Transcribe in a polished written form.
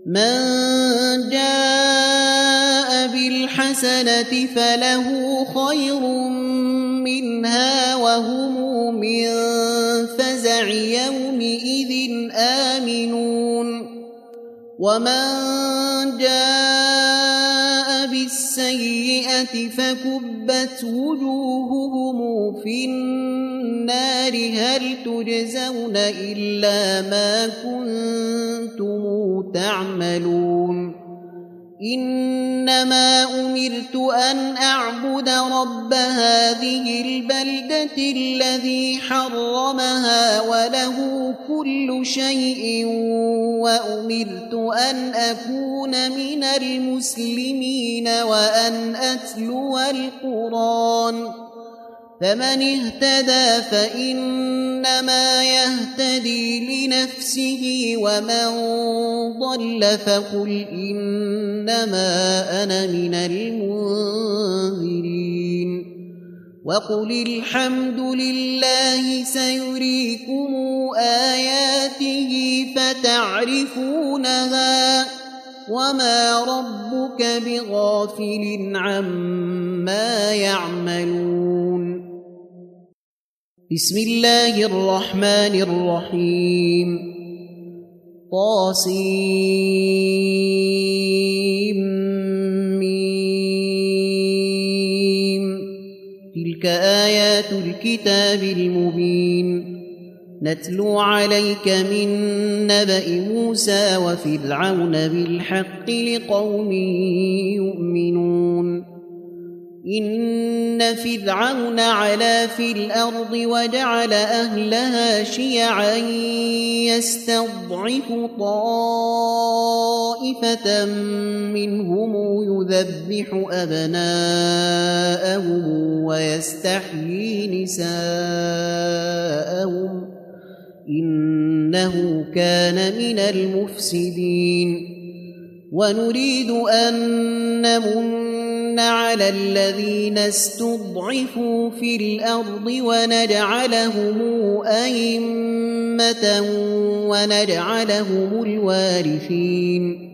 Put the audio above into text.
من جاء بالحسنة فله خير منها وهم من فزع يومئذ آمنون ومن جاء بالسيئة فكبت وجوههم في النار هل تجزون إلا ما كنتم تعملون إنما أمرت أن أعبد رب هذه البلدة الذي حرمها وله كل شيء وأمرت أن أكون من المسلمين وأن أتلو القرآن فمن اهتدى فإنما يهتدي لنفسه ومن ضل فقل إنما أنا من المنذرين وقل الحمد لله سيريكم آياته فتعرفونها وما ربك بغافل عما يعملون بسم الله الرحمن الرحيم طاسيم تلك آيات الكتاب المبين نتلو عليك من نبأ موسى وفرعون بالحق لقوم يؤمنون إن فرعون علا في الأرض وجعل أهلها شيعا يستضعف طائفة منهم يذبح أبناءهم ويستحيي نساءهم إنه كان من المفسدين ونريد أن نمن على الذين استضعفوا في الأرض ونجعلهم أئمة ونجعلهم الوارثين